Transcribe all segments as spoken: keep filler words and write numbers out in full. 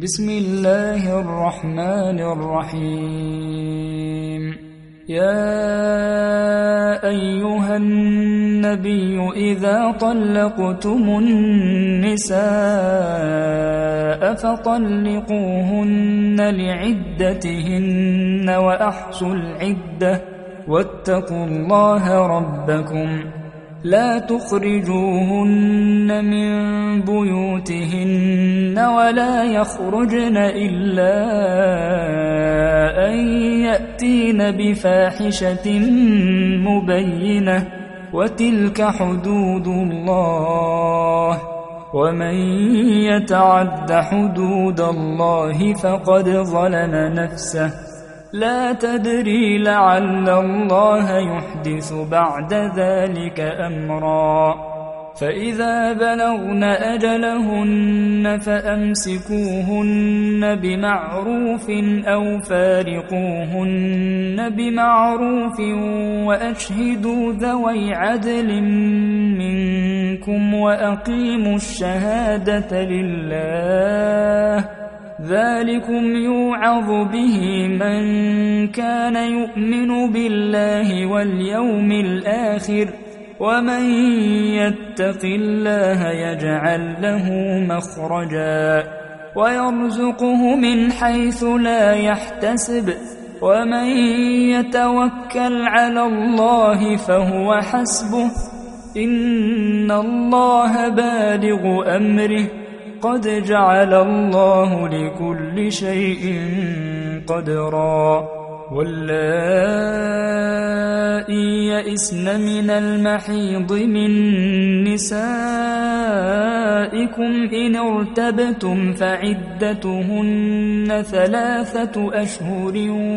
بسم الله الرحمن الرحيم. يا أيها النبي إذا طلقتم النساء فطلقوهن لعدتهن وأحصوا العدة واتقوا الله ربكم لا تخرجوهن من بيوتهن ولا يخرجن إلا أن يأتين بفاحشة مبينة وتلك حدود الله ومن يتعد حدود الله فقد ظلم نفسه لا تدري لعل الله يحدث بعد ذلك أمرا. فإذا بلغن أجلهن فأمسكوهن بمعروف أو فارقوهن بمعروف وأشهدوا ذوي عدل منكم وأقيموا الشهادة لله ذلكم يوعظ به من كان يؤمن بالله واليوم الآخر ومن يتق الله يجعل له مخرجا ويرزقه من حيث لا يحتسب ومن يتوكل على الله فهو حسبه إن الله بالغ أمره قد جعل الله لكل شيء قدرا. واللائي يئسن من المحيض من نسائكم إن ارتبتم فعدتهن ثلاثة أشهر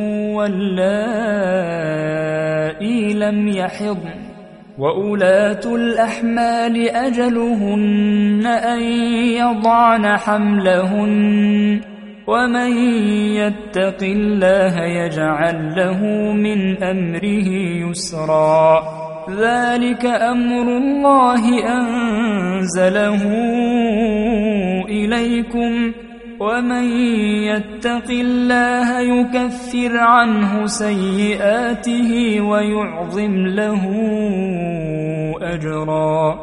واللائي لم يحضن وأولاة الأحمال أجلهن أن يضعن حملهن ومن يتق الله يجعل له من أمره يسرا ذلك أمر الله أنزله إليكم ومن يتق الله يكفر عنه سيئاته ويعظم له أجرا.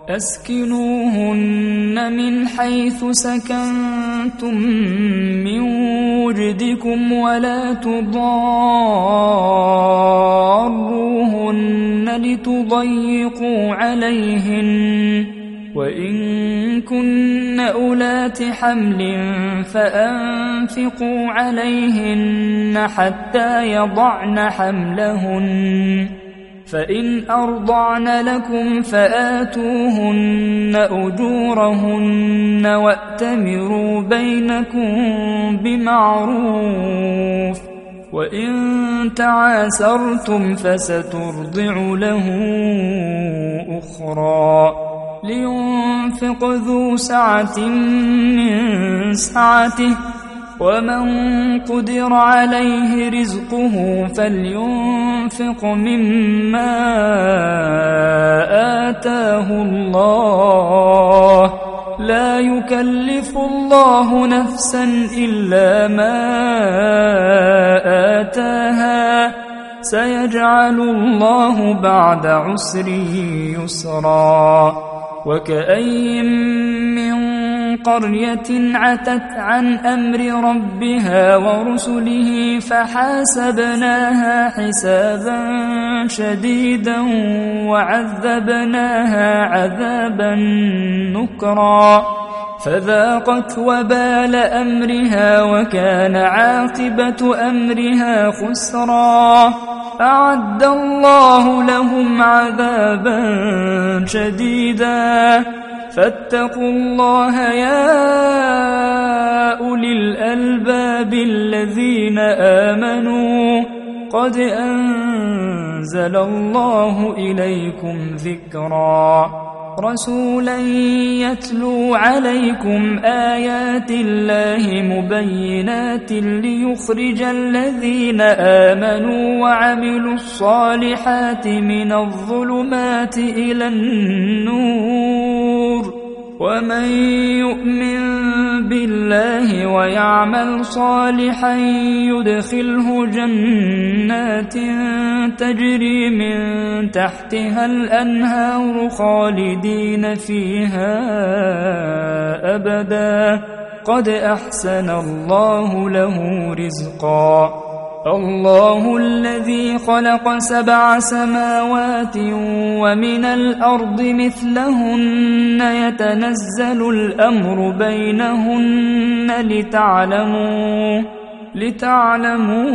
أسكنوهن من حيث سكنتم من وجدكم ولا تضاروهن لتضيقوا عليهن وإن كن أولات حمل فأنفقوا عليهن حتى يضعن حملهن فإن أرضعن لكم فآتوهن أجورهن وأتمروا بينكم بمعروف وإن تعاسرتم فسترضع له أخرى لينفق ذو سعة من سعته ومن قدر عليه رزقه فلينفق مما آتاه الله لا يكلف الله نفسا إلا ما آتاها سيجعل الله بعد عسر يسرا. وكأين من قرية عتت عن أمر ربها ورسله فحاسبناها حسابا شديدا وعذبناها عذابا نكرا فذاقت وبال أمرها وكان عاقبة أمرها خسرا. أعد الله لهم عذابا شديدا فاتقوا الله يا أولي الألباب الذين آمنوا قد أنزل الله إليكم ذكرا رسولا يتلو عليكم آيات الله مبينات ليخرج الذين آمنوا وعملوا الصالحات من الظلمات إلى النور ومن يؤمن بالله ويعمل صالحا يدخله جنات تجري من تحتها الأنهار خالدين فيها أبدا قد أحسن الله له رزقا الله الذي خلق سبع سماوات ومن الأرض مثلهن يتنزل الأمر بينهن لتعلموا لتعلموا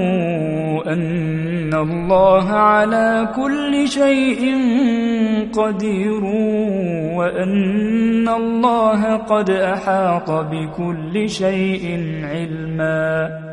أن الله على كل شيء قدير وأن الله قد أحاط بكل شيء علما